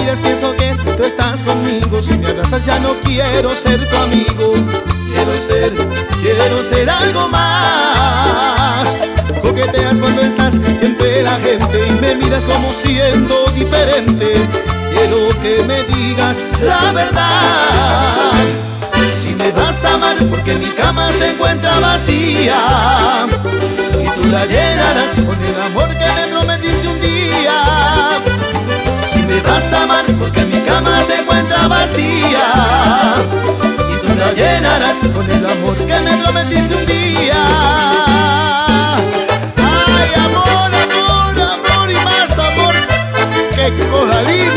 mires pienso que tú estás conmigo. Si me abrazas ya no quiero ser tu amigo. Quiero ser algo más. Coqueteas cuando estás entre la gente y me miras como siendo diferente. Quiero que me digas la verdad. Si me vas a amar porque mi cama se encuentra vacía y tú la llenarás con el amor que me prometiste un día. Si me vas a amar porque mi cama se encuentra vacía y tú la llenarás con el amor que me prometiste un día. Ay, amor, amor, amor y más amor que coralí.